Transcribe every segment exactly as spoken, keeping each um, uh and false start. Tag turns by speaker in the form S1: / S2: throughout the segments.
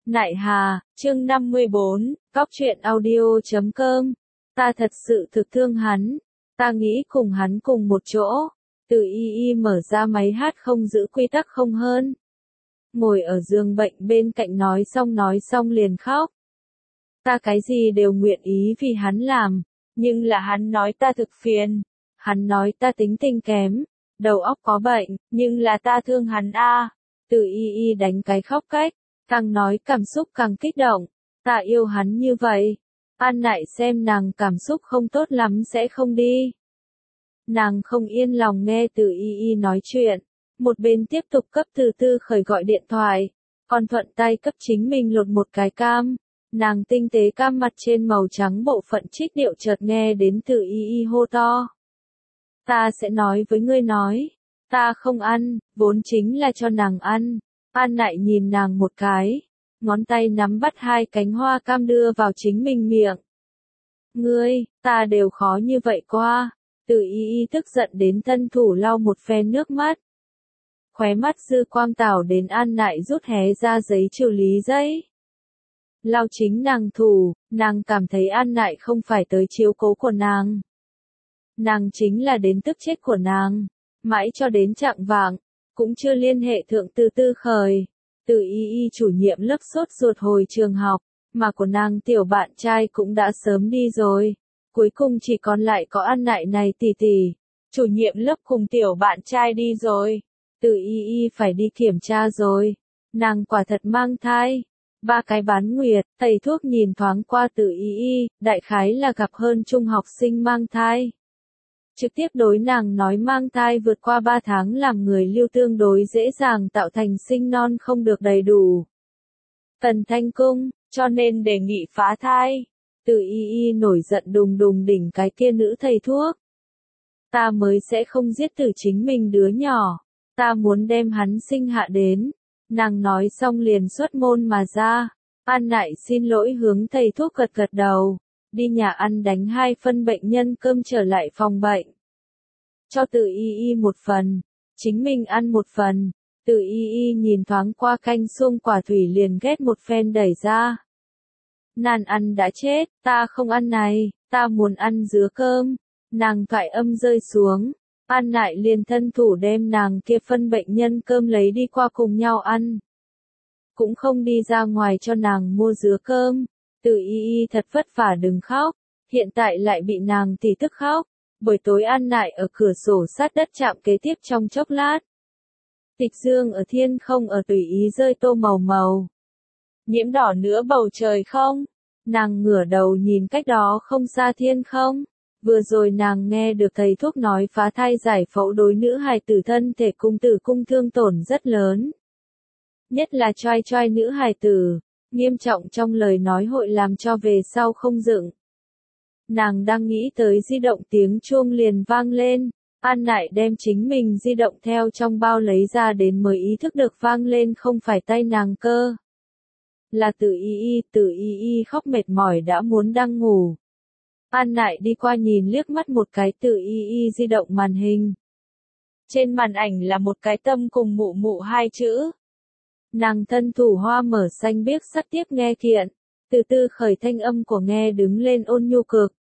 S1: Nại Hà, chương năm mươi bốn, Cóc truyện audio chấm com. Ta thật sự thực thương hắn. Ta nghĩ cùng hắn cùng một chỗ. Từ y y mở ra máy hát không giữ quy tắc không hơn. Ngồi ở giường bệnh bên cạnh nói xong nói xong liền khóc. Ta cái gì đều nguyện ý vì hắn làm. Nhưng là hắn nói ta thực phiền. Hắn nói ta tính tình kém. Đầu óc có bệnh. Nhưng là ta thương hắn a. Từ y y đánh cái khóc cách. Càng nói cảm xúc càng kích động. Ta yêu hắn như vậy. An Nại xem nàng cảm xúc không tốt lắm sẽ không đi. Nàng không yên lòng nghe Từ y y nói chuyện. Một bên tiếp tục cấp Từ Tư khởi gọi điện thoại. Còn thuận tay cấp chính mình lột một cái cam. Nàng tinh tế cam mặt trên màu trắng bộ phận trích điệu chợt nghe đến Từ y y hô to. Ta sẽ nói với ngươi nói. Ta không ăn, vốn chính là cho nàng ăn. An Nại nhìn nàng một cái, ngón tay nắm bắt hai cánh hoa cam đưa vào chính mình miệng. Ngươi, ta đều khó như vậy qua. Từ y y tức giận đến thân thủ lau một phen nước mắt. Khóe mắt dư quang tảo đến An Nại rút hé ra giấy trừ lý giấy. Lau chính nàng thủ, nàng cảm thấy An Nại không phải tới chiếu cố của nàng. Nàng chính là đến tức chết của nàng, mãi cho đến chạng vạng. Cũng chưa liên hệ thượng Từ Tư khởi. Từ y y chủ nhiệm lớp sốt ruột hồi trường học, mà của nàng tiểu bạn trai cũng đã sớm đi rồi. Cuối cùng chỉ còn lại có An Nại này tỷ tỷ. Chủ nhiệm lớp cùng tiểu bạn trai đi rồi. Từ y y phải đi kiểm tra rồi. Nàng quả thật mang thai. Ba cái bán nguyệt, thầy thuốc nhìn thoáng qua Từ y y, đại khái là gặp hơn trung học sinh mang thai. Trực tiếp đối nàng nói mang thai vượt qua ba tháng làm người lưu tương đối dễ dàng tạo thành sinh non không được đầy đủ. Tần Thanh Cung, cho nên đề nghị phá thai. Từ y y nổi giận đùng đùng đỉnh cái kia nữ thầy thuốc. Ta mới sẽ không giết tử chính mình đứa nhỏ. Ta muốn đem hắn sinh hạ đến. Nàng nói xong liền xuất môn mà ra. An Nại xin lỗi hướng thầy thuốc gật gật đầu. Đi nhà ăn đánh hai phân bệnh nhân cơm trở lại phòng bệnh. Cho Từ y y một phần, chính mình ăn một phần. Từ y y nhìn thoáng qua canh xuông quả thủy liền ghét một phen đẩy ra. Nàng ăn đã chết, ta không ăn này, ta muốn ăn dứa cơm. Nàng thoại âm rơi xuống. An Nại liền thân thủ đem nàng kia phân bệnh nhân cơm lấy đi qua cùng nhau ăn. Cũng không đi ra ngoài cho nàng mua dứa cơm. Từ y y thật vất vả đừng khóc, hiện tại lại bị nàng tỷ tức khóc. Buổi tối An Nại ở cửa sổ sát đất chạm kế tiếp trong chốc lát. Tịch dương ở thiên không ở tùy ý rơi tô màu màu. Nhiễm đỏ nữa bầu trời không? Nàng ngửa đầu nhìn cách đó không xa thiên không. Vừa rồi nàng nghe được thầy thuốc nói phá thai giải phẫu đối nữ hài tử thân thể cung tử cung thương tổn rất lớn. Nhất là choai choai nữ hài tử. Nghiêm trọng trong lời nói hội làm cho về sau không dựng. Nàng đang nghĩ tới di động tiếng chuông liền vang lên. An Nại đem chính mình di động theo trong bao lấy ra đến mới ý thức được vang lên không phải tay nàng cơ. Là Từ y y, Từ y y khóc mệt mỏi đã muốn đang ngủ. An Nại đi qua nhìn liếc mắt một cái Từ y y di động màn hình. Trên màn ảnh là một cái tâm cùng mụ mụ hai chữ. Nàng thân thủ hoa mở xanh biếc sắc tiếp nghe kiện. Từ Tư khởi thanh âm của nghe đứng lên ôn nhu cực.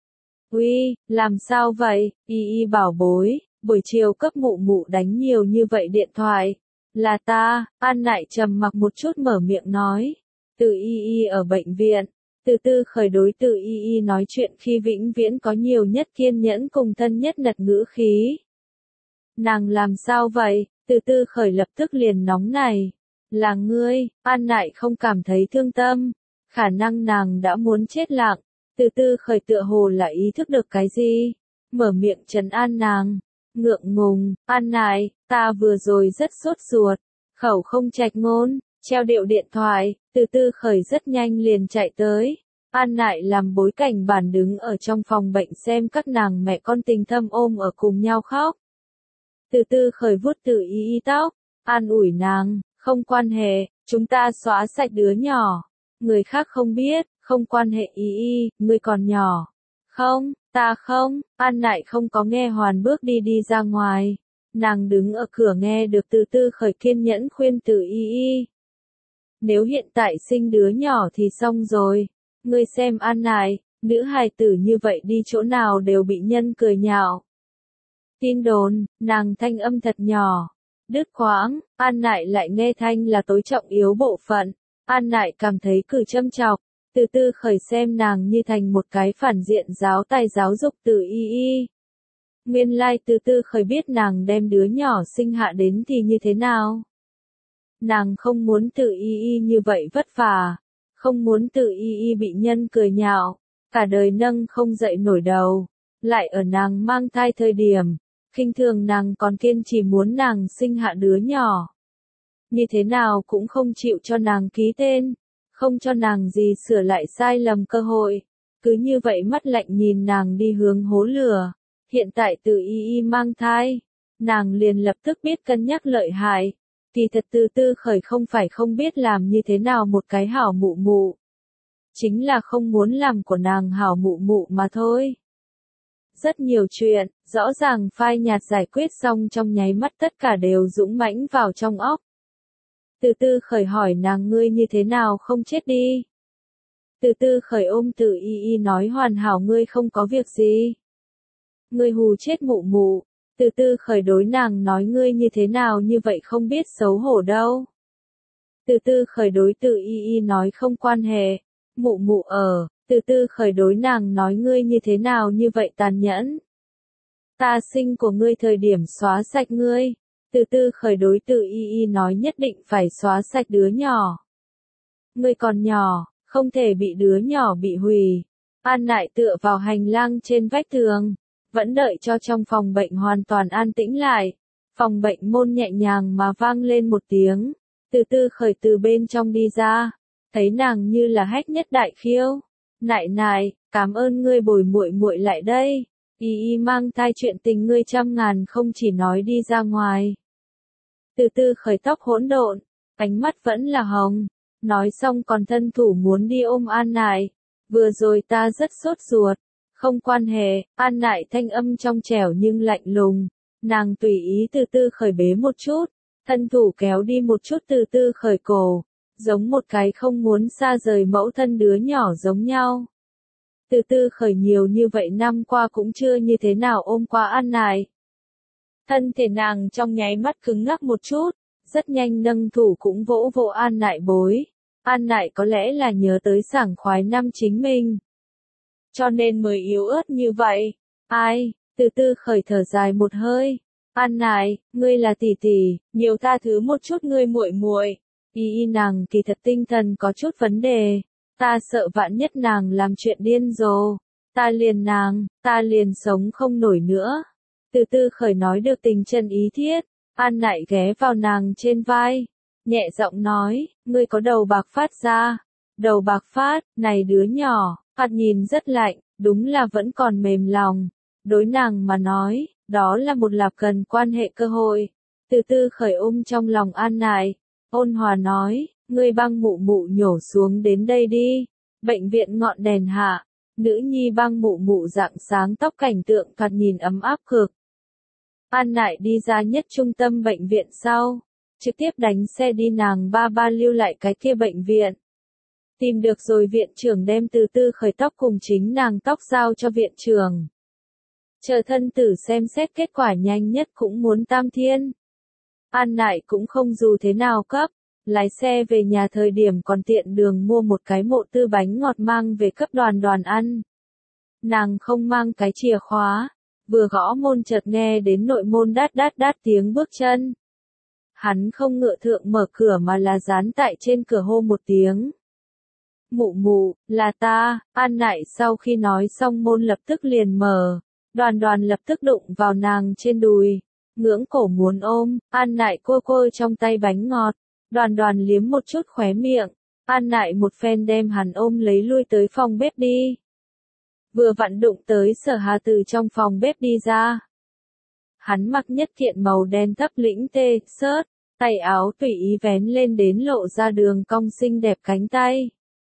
S1: Uy, làm sao vậy, y y bảo bối, buổi chiều cấp mụ mụ đánh nhiều như vậy điện thoại. Là ta, An Nại trầm mặc một chút mở miệng nói. Từ y y ở bệnh viện. Từ Tư khởi đối Từ y y nói chuyện khi vĩnh viễn có nhiều nhất kiên nhẫn cùng thân nhất nật ngữ khí. Nàng làm sao vậy, Từ Tư khởi lập tức liền nóng này. Là ngươi, An Nại không cảm thấy thương tâm. Khả năng nàng đã muốn chết lặng. Từ Tư khởi tựa hồ là ý thức được cái gì. Mở miệng trấn an nàng. Ngượng ngùng, An Nại, ta vừa rồi rất sốt ruột. Khẩu không trạch ngôn, treo điệu điện thoại. Từ Tư khởi rất nhanh liền chạy tới. An Nại làm bối cảnh bản đứng ở trong phòng bệnh xem các nàng mẹ con tình thâm ôm ở cùng nhau khóc. Từ Tư khởi vuốt Từ y y tóc. An ủi nàng. Không quan hệ, chúng ta xóa sạch đứa nhỏ. Người khác không biết, không quan hệ y y, ngươi còn nhỏ. Không, ta không, An Nại không có nghe hoàn bước đi đi ra ngoài. Nàng đứng ở cửa nghe được Từ Tư khởi kiên nhẫn khuyên Từ y y. Nếu hiện tại sinh đứa nhỏ thì xong rồi. Ngươi xem An Nại, nữ hài tử như vậy đi chỗ nào đều bị nhân cười nhạo. Tin đồn, nàng thanh âm thật nhỏ. Đứt quãng, An Nại lại nghe thanh là tối trọng yếu bộ phận. An Nại cảm thấy cử châm chọc, từ từ khởi xem nàng như thành một cái phản diện giáo tài giáo dục từ y y. Nguyên lai từ từ khởi biết nàng đem đứa nhỏ sinh hạ đến thì như thế nào. Nàng không muốn từ y y như vậy vất vả, không muốn từ y y bị nhân cười nhạo, cả đời nâng không dậy nổi đầu, lại ở nàng mang thai thời điểm, khinh thường nàng còn kiên trì muốn nàng sinh hạ đứa nhỏ. Như thế nào cũng không chịu cho nàng ký tên, không cho nàng gì sửa lại sai lầm cơ hội, cứ như vậy mắt lạnh nhìn nàng đi hướng hố lửa. Hiện tại từ y y mang thai, nàng liền lập tức biết cân nhắc lợi hại. Kỳ thật từ từ khởi không phải không biết làm như thế nào một cái hảo mụ mụ. Chính là không muốn làm của nàng hảo mụ mụ mà thôi. Rất nhiều chuyện, rõ ràng phai nhạt giải quyết xong trong nháy mắt tất cả đều dũng mãnh vào trong óc. Từ từ khởi hỏi nàng ngươi như thế nào không chết đi. Từ từ khởi ôm từ y y nói hoàn hảo ngươi không có việc gì. Ngươi hù chết mụ mụ. Từ từ khởi đối nàng nói ngươi như thế nào như vậy không biết xấu hổ đâu. Từ từ khởi đối từ y y nói không quan hệ. Mụ mụ ở, từ từ khởi đối nàng nói ngươi như thế nào như vậy tàn nhẫn. Ta sinh của ngươi thời điểm xóa sạch ngươi. Từ từ khởi đối từ y y nói nhất định phải xóa sạch đứa nhỏ. Ngươi còn nhỏ, không thể bị đứa nhỏ bị hủy. An Nại tựa vào hành lang trên vách tường. Vẫn đợi cho trong phòng bệnh hoàn toàn an tĩnh lại. Phòng bệnh môn nhẹ nhàng mà vang lên một tiếng. Từ từ khởi từ bên trong đi ra. Thấy nàng như là hách nhất đại khiêu. Nại nại, cảm ơn ngươi bồi muội muội lại đây. Y y mang thai chuyện tình ngươi trăm ngàn không chỉ nói đi ra ngoài. Từ từ khởi tóc hỗn độn, ánh mắt vẫn là hồng. Nói xong còn thân thủ muốn đi ôm An Nại. Vừa rồi ta rất sốt ruột. Không quan hệ, An Nại thanh âm trong trẻo nhưng lạnh lùng. Nàng tùy ý từ từ khởi bế một chút, thân thủ kéo đi một chút từ từ khởi cổ, giống một cái không muốn xa rời mẫu thân đứa nhỏ giống nhau. Từ từ khởi nhiều như vậy năm qua cũng chưa như thế nào ôm qua An Nại. Thân thể nàng trong nháy mắt cứng ngắc một chút, rất nhanh nâng thủ cũng vỗ vỗ An Nại bối. An Nại có lẽ là nhớ tới sảng khoái năm chính mình. Cho nên mới yếu ớt như vậy. Ai, từ từ khởi thở dài một hơi. An Nại, ngươi là tỷ tỷ, nhiều tha thứ một chút ngươi muội muội. Y y nàng kỳ thật tinh thần có chút vấn đề. Ta sợ vạn nhất nàng làm chuyện điên rồ. Ta liền nàng, ta liền sống không nổi nữa. Từ từ khởi nói được tình chân ý thiết. An Nại ghé vào nàng trên vai. Nhẹ giọng nói, ngươi có đầu bạc phát ra. Đầu bạc phát, này đứa nhỏ. Thoạt nhìn rất lạnh, đúng là vẫn còn mềm lòng. Đối nàng mà nói, đó là một lạp cần quan hệ cơ hội. Từ từ khởi ôm trong lòng An Nại, ôn hòa nói, ngươi băng mụ mụ nhổ xuống đến đây đi. Bệnh viện ngọn đèn hạ, nữ nhi băng mụ mụ dạng sáng tóc cảnh tượng thoạt nhìn ấm áp cực. An Nại đi ra nhất trung tâm bệnh viện sau, trực tiếp đánh xe đi nàng ba ba lưu lại cái kia bệnh viện. Tìm được rồi viện trưởng đem từ từ khởi tóc cùng chính nàng tóc giao cho viện trưởng. Chờ thân tử xem xét kết quả nhanh nhất cũng muốn tam thiên. An Nại cũng không dù thế nào cấp, lái xe về nhà thời điểm còn tiện đường mua một cái mộ tư bánh ngọt mang về cấp đoàn đoàn ăn. Nàng không mang cái chìa khóa, vừa gõ môn chợt nghe đến nội môn đát đát đát tiếng bước chân. Hắn không ngựa thượng mở cửa mà là dán tại trên cửa hô một tiếng. Mụ mụ, là ta. An Nại sau khi nói xong môn lập tức liền mở. Đoàn đoàn lập tức đụng vào nàng trên đùi. Ngưỡng cổ muốn ôm, An Nại cua cua trong tay bánh ngọt. Đoàn đoàn liếm một chút khóe miệng. An Nại một phen đem hắn ôm lấy lui tới phòng bếp đi. Vừa vặn đụng tới Sở Hà từ trong phòng bếp đi ra. Hắn mặc nhất kiện màu đen thấp lĩnh tê, sớt, tay áo tùy ý vén lên đến lộ ra đường cong xinh đẹp cánh tay.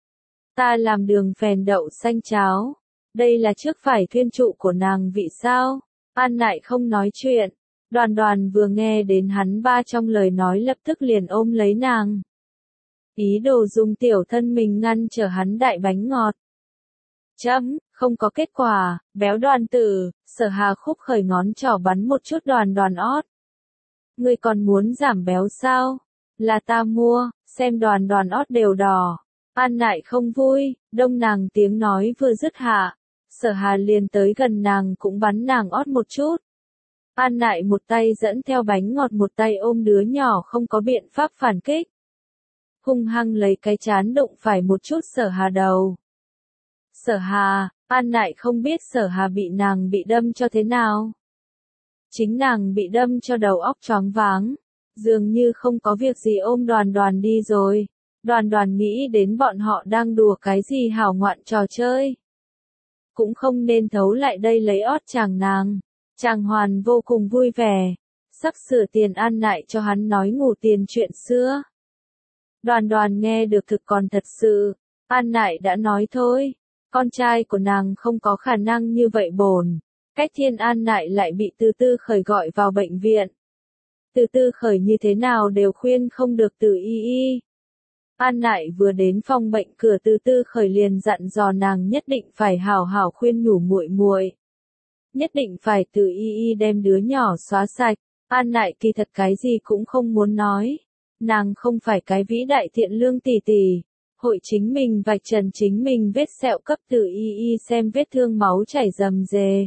S1: Ta làm đường phèn đậu xanh cháo. Đây là trước phải thuyên trụ của nàng vị sao? An Nại không nói chuyện. Đoàn đoàn vừa nghe đến hắn ba trong lời nói lập tức liền ôm lấy nàng. ý đồ dùng tiểu thân mình ngăn trở hắn đại bánh ngọt. Chấm, không có kết quả, béo Đoàn tử, Sở Hà khúc khởi ngón trỏ bắn một chút Đoàn Đoàn ót. Ngươi còn muốn giảm béo sao? Là ta mua, xem Đoàn Đoàn ót đều đỏ. An Nại không vui, đông nàng tiếng nói vừa dứt hạ. Sở Hà liền tới gần nàng cũng bắn nàng ót một chút. An Nại một tay dẫn theo bánh ngọt một tay ôm đứa nhỏ không có biện pháp phản kích. Hung hăng lấy cái chán đụng phải một chút Sở Hà đầu. Sở Hà, An Nại không biết Sở Hà bị nàng bị đâm cho thế nào. Chính nàng bị đâm cho đầu óc choáng váng, dường như không có việc gì ôm Đoàn Đoàn đi rồi. Đoàn Đoàn nghĩ đến bọn họ đang đùa cái gì hảo ngoạn trò chơi. Cũng không nên thấu lại đây lấy ót chàng nàng. Chàng Hoàn vô cùng vui vẻ, sắp sửa tiền An Nại cho hắn nói ngủ tiền chuyện xưa. Đoàn Đoàn nghe được thực còn thật sự, An Nại đã nói thôi, con trai của nàng không có khả năng như vậy bổn. Cách thiên An Nại lại bị Từ Tư Khởi gọi vào bệnh viện. Từ Tư Khởi như thế nào đều khuyên không được Từ Y Y. An Nại vừa đến phòng bệnh cửa Từ Tư Khởi liền dặn dò nàng nhất định phải hảo hảo khuyên nhủ muội muội. Nhất định phải Từ Y Y đem đứa nhỏ xóa sạch. An Nại kỳ thật cái gì cũng không muốn nói. Nàng không phải cái vĩ đại thiện lương tỷ tỷ. Hội chính mình vạch trần chính mình vết sẹo cấp Từ Y Y xem vết thương máu chảy rầm rề.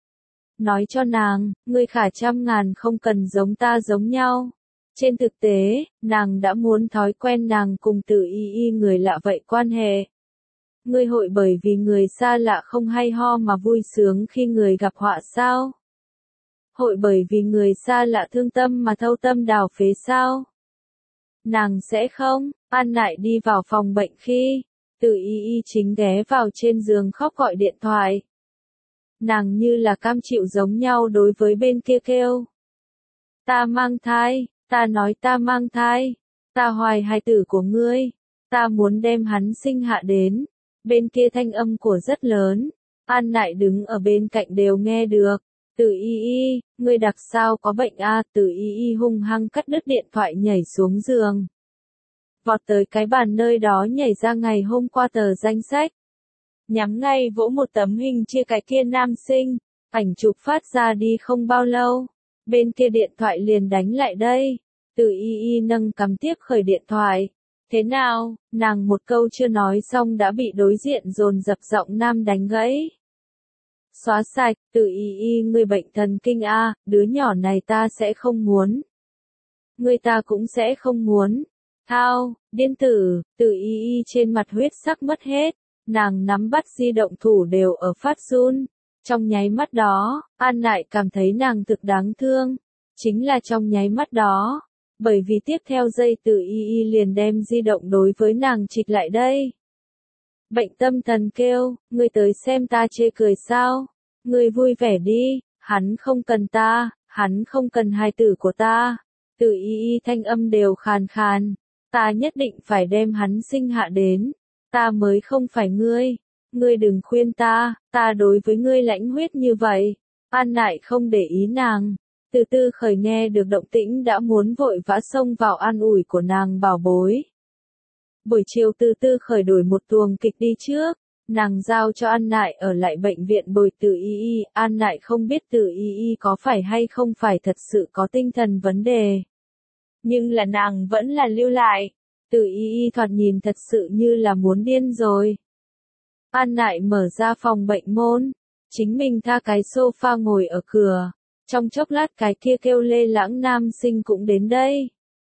S1: Nói cho nàng, ngươi khả trăm ngàn không cần giống ta giống nhau. Trên thực tế, nàng đã muốn thói quen nàng cùng Từ Y Y người lạ vậy quan hệ. Ngươi hội bởi vì người xa lạ không hay ho mà vui sướng khi người gặp họa sao? Hội bởi vì người xa lạ thương tâm mà thâu tâm đào phế sao? Nàng sẽ không. An Nại đi vào phòng bệnh khi, Từ Y Y chính ghé vào trên giường khóc gọi điện thoại. Nàng như là cam chịu giống nhau đối với bên kia kêu. Ta mang thai, ta nói ta mang thai, ta hoài hài tử của ngươi, ta muốn đem hắn sinh hạ đến. Bên kia thanh âm của rất lớn, An Nại đứng ở bên cạnh đều nghe được. Từ Y Y, ngươi đặc sao có bệnh a? À? Từ Y Y hung hăng cắt đứt điện thoại nhảy xuống giường. Vọt tới cái bàn nơi đó nhảy ra ngày hôm qua tờ danh sách. Nhắm ngay vỗ một tấm hình chia cái kia nam sinh, ảnh chụp phát ra đi không bao lâu. Bên kia điện thoại liền đánh lại đây. Từ Y Y nâng cằm tiếp khởi điện thoại. Thế nào, nàng một câu chưa nói xong đã bị đối diện dồn dập giọng nam đánh gãy. Xóa sạch, Từ Y Y ngươi bệnh thần kinh a, đứa nhỏ này ta sẽ không muốn. Ngươi ta cũng sẽ không muốn. Thao, điên tử, Từ Y Y trên mặt huyết sắc mất hết, nàng nắm bắt di động thủ đều ở phát run. Trong nháy mắt đó, An Nại cảm thấy nàng thực đáng thương. Chính là trong nháy mắt đó. Bởi vì tiếp theo giây Từ Y Y liền đem di động đối với nàng trịch lại đây. Bệnh tâm thần kêu, ngươi tới xem ta chê cười sao? Ngươi vui vẻ đi, hắn không cần ta, hắn không cần hài tử của ta. Từ Y Y thanh âm đều khàn khàn, ta nhất định phải đem hắn sinh hạ đến. Ta mới không phải ngươi, ngươi đừng khuyên ta, ta đối với ngươi lãnh huyết như vậy. An Nại không để ý nàng. Từ Tư Khởi nghe được động tĩnh đã muốn vội vã xông vào an ủi của nàng bảo bối. Buổi chiều Từ Tư Khởi đổi một tuồng kịch đi trước, nàng giao cho An Nại ở lại bệnh viện bồi Từ Y Y. An Nại không biết Từ Y Y có phải hay không phải thật sự có tinh thần vấn đề. Nhưng là nàng vẫn là lưu lại. Từ Y Y thoạt nhìn thật sự như là muốn điên rồi. An Nại mở ra phòng bệnh môn, chính mình tha cái sofa ngồi ở cửa. Trong chốc lát cái kia kêu Lê Lãng nam sinh cũng đến đây.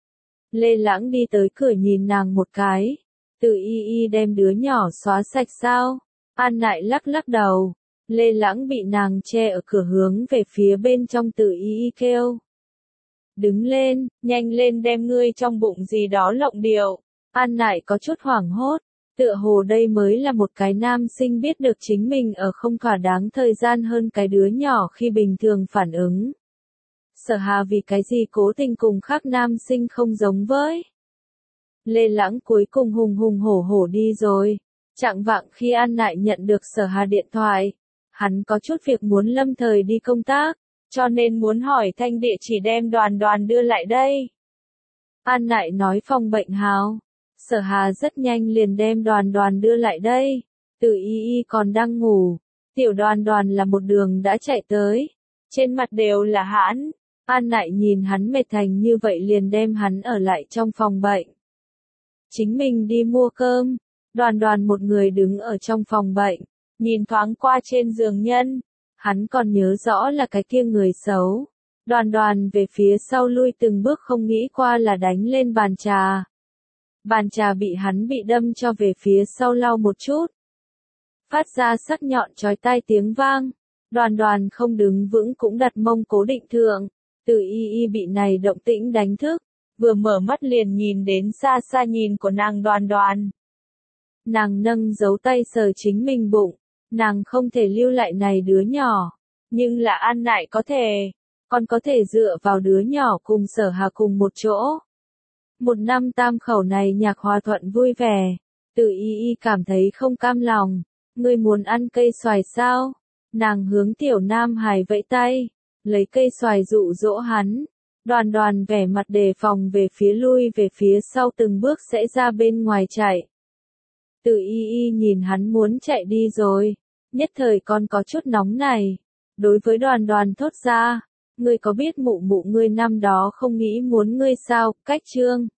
S1: Lê Lãng đi tới cửa nhìn nàng một cái. Từ Y Y đem đứa nhỏ xóa sạch sao? An Nại lắc lắc đầu. Lê Lãng bị nàng che ở cửa hướng về phía bên trong. Từ Y Y kêu. Đứng lên, nhanh lên đem ngươi trong bụng gì đó lộng điệu. An Nại có chút hoảng hốt. Tựa hồ đây mới là một cái nam sinh biết được chính mình ở không thỏa đáng thời gian hơn cái đứa nhỏ khi bình thường phản ứng. Sở Hà vì cái gì cố tình cùng khác nam sinh không giống với. Lê Lãng cuối cùng hùng hùng hổ hổ đi rồi. Chạng vạng khi An Nại nhận được Sở Hà điện thoại, hắn có chút việc muốn lâm thời đi công tác, cho nên muốn hỏi thanh địa chỉ đem Đoàn Đoàn đưa lại đây. An Nại nói phòng bệnh hào. Sở Hà rất nhanh liền đem Đoàn Đoàn đưa lại đây. Từ Y Y còn đang ngủ, tiểu Đoàn Đoàn là một đường đã chạy tới, trên mặt đều là hãn. An Nại nhìn hắn mệt thành như vậy liền đem hắn ở lại trong phòng bệnh. Chính mình đi mua cơm, Đoàn Đoàn một người đứng ở trong phòng bệnh, nhìn thoáng qua trên giường nhân, hắn còn nhớ rõ là cái kia người xấu. Đoàn Đoàn về phía sau lui từng bước không nghĩ qua là đánh lên bàn trà. Bàn trà bị hắn bị đâm cho về phía sau lau một chút. Phát ra sắc nhọn chói tai tiếng vang. Đoàn Đoàn không đứng vững cũng đặt mông cố định thượng. Từ Y Y bị này động tĩnh đánh thức, vừa mở mắt liền nhìn đến xa xa nhìn của nàng Đoàn Đoàn. Nàng nâng dấu tay sờ chính mình bụng, nàng không thể lưu lại này đứa nhỏ, nhưng là An Nại có thể, còn có thể dựa vào đứa nhỏ cùng Sở Hà cùng một chỗ. Một năm tam khẩu này nhạc hòa thuận vui vẻ, Từ Y Y cảm thấy không cam lòng, ngươi muốn ăn cây xoài sao? Nàng hướng tiểu Nam Hải vẫy tay, lấy cây xoài dụ dỗ hắn. Đoàn Đoàn vẻ mặt đề phòng về phía lui về phía sau từng bước sẽ ra bên ngoài chạy. Từ Y Y nhìn hắn muốn chạy đi rồi, nhất thời còn có chút nóng này. Đối với Đoàn Đoàn thốt ra, ngươi có biết mụ mụ ngươi năm đó không nghĩ muốn ngươi sao, cách trương.